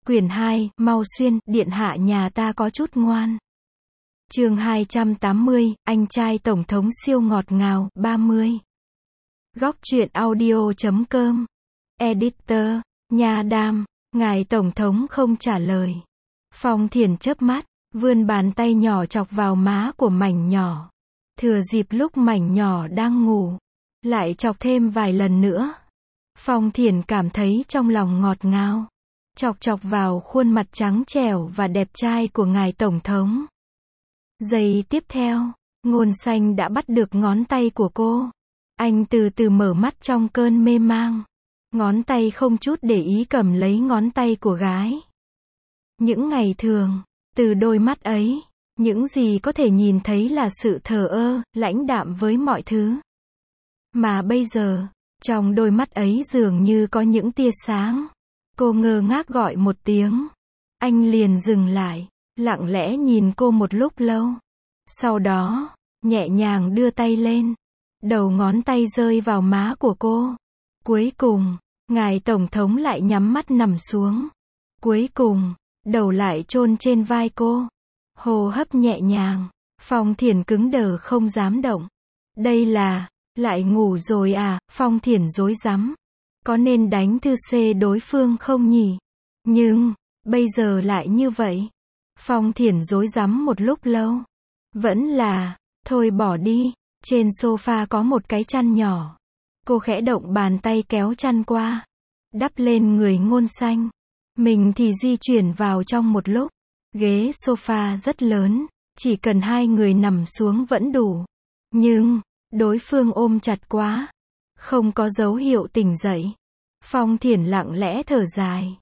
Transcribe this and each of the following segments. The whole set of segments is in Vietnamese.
Quyển 2, mau xuyên, điện hạ nhà ta có chút ngoan. Chương 280, anh trai tổng thống siêu ngọt ngào, 30. Góc truyện audio.com. Editor, Nha Đam, ngài tổng thống không trả lời. Phong Thiển chớp mắt, vươn bàn tay nhỏ chọc vào má của mảnh nhỏ. Thừa dịp lúc mảnh nhỏ đang ngủ, lại chọc thêm vài lần nữa. Phong Thiển cảm thấy trong lòng ngọt ngào. Chọc chọc vào khuôn mặt trắng trẻo và đẹp trai của ngài tổng thống. Giây tiếp theo, Ngôn Xanh đã bắt được ngón tay của cô. Anh từ từ mở mắt trong cơn mê mang. Ngón tay không chút để ý cầm lấy ngón tay của gái. Những ngày thường, từ đôi mắt ấy, những gì có thể nhìn thấy là sự thờ ơ, lãnh đạm với mọi thứ. Mà bây giờ, trong đôi mắt ấy dường như có những tia sáng. Cô ngơ ngác gọi một tiếng. Anh liền dừng lại, lặng lẽ nhìn cô một lúc lâu. Sau đó, nhẹ nhàng đưa tay lên. Đầu ngón tay rơi vào má của cô. Cuối cùng, ngài tổng thống lại nhắm mắt nằm xuống. Cuối cùng, đầu lại chôn trên vai cô. Hô hấp nhẹ nhàng. Phong Thiển cứng đờ không dám động. Đây là, lại ngủ rồi à? Phong Thiển rối rắm. Có nên đánh thư C đối phương không nhỉ? Nhưng, bây giờ lại như vậy. Phong Thiển rối rắm một lúc lâu. Vẫn là, thôi bỏ đi. Trên sofa có một cái chăn nhỏ. Cô khẽ động bàn tay kéo chăn qua. Đắp lên người Ngôn Xanh. Mình thì di chuyển vào trong một lúc. Ghế sofa rất lớn. Chỉ cần hai người nằm xuống vẫn đủ. Nhưng, đối phương ôm chặt quá. Không có dấu hiệu tỉnh dậy. Phong Thiển lặng lẽ thở dài.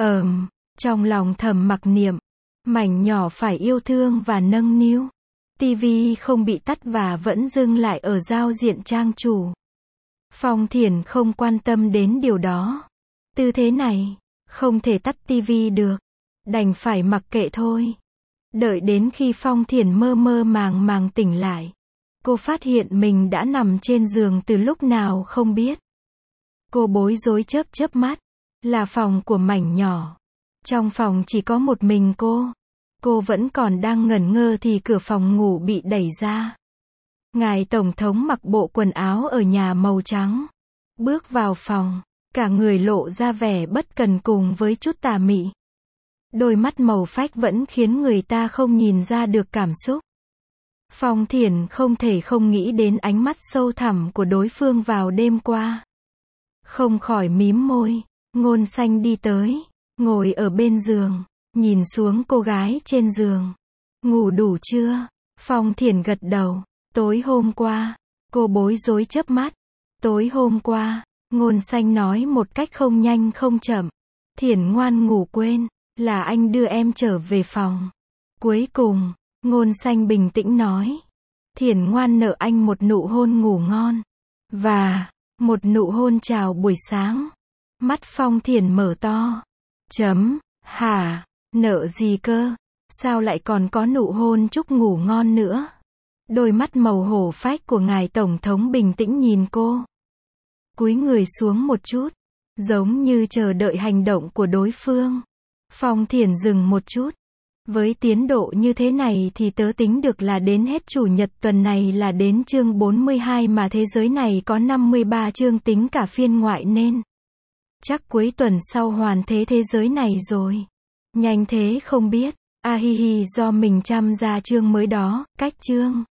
Trong lòng thầm mặc niệm. Mảnh nhỏ phải yêu thương và nâng niu. Tivi không bị tắt và vẫn dừng lại ở giao diện trang chủ. Phong Thiển không quan tâm đến điều đó. Tư thế này, không thể tắt tivi được. Đành phải mặc kệ thôi. Đợi đến khi Phong Thiển mơ mơ màng màng tỉnh lại. Cô phát hiện mình đã nằm trên giường từ lúc nào không biết. Cô bối rối chớp mắt. Là phòng của mảnh nhỏ. Trong phòng chỉ có một mình cô. Cô vẫn còn đang ngẩn ngơ thì cửa phòng ngủ bị đẩy ra. Ngài tổng thống mặc bộ quần áo ở nhà màu trắng. Bước vào phòng, cả người lộ ra vẻ bất cần cùng với chút tà mị. Đôi mắt màu phách vẫn khiến người ta không nhìn ra được cảm xúc. Phong Thiển không thể không nghĩ đến ánh mắt sâu thẳm của đối phương vào đêm qua. Không khỏi mím môi. Ngôn Xanh đi tới, ngồi ở bên giường, nhìn xuống cô gái trên giường. Ngủ đủ chưa? Phong Thiển gật đầu. Tối hôm qua, cô bối rối chớp mắt. Tối hôm qua, Ngôn Xanh nói một cách không nhanh không chậm. Thiển ngoan ngủ quên, là anh đưa em trở về phòng. Cuối cùng, Ngôn Xanh bình tĩnh nói. Thiển ngoan nợ anh một nụ hôn ngủ ngon. Và, một nụ hôn chào buổi sáng. Mắt Phong Thiển mở to. Hả? Nợ gì cơ? Sao lại còn có nụ hôn chúc ngủ ngon nữa? Đôi mắt màu hổ phách của ngài tổng thống bình tĩnh nhìn cô. Cúi người xuống một chút. Giống như chờ đợi hành động của đối phương. Phong Thiển dừng một chút. Với tiến độ như thế này thì tớ tính được là đến hết chủ nhật tuần này là đến chương 42 mà thế giới này có 53 chương tính cả phiên ngoại nên. Chắc cuối tuần sau hoàn thế thế giới này rồi. Nhanh thế không biết. Hi do mình chăm ra chương mới đó, cách chương.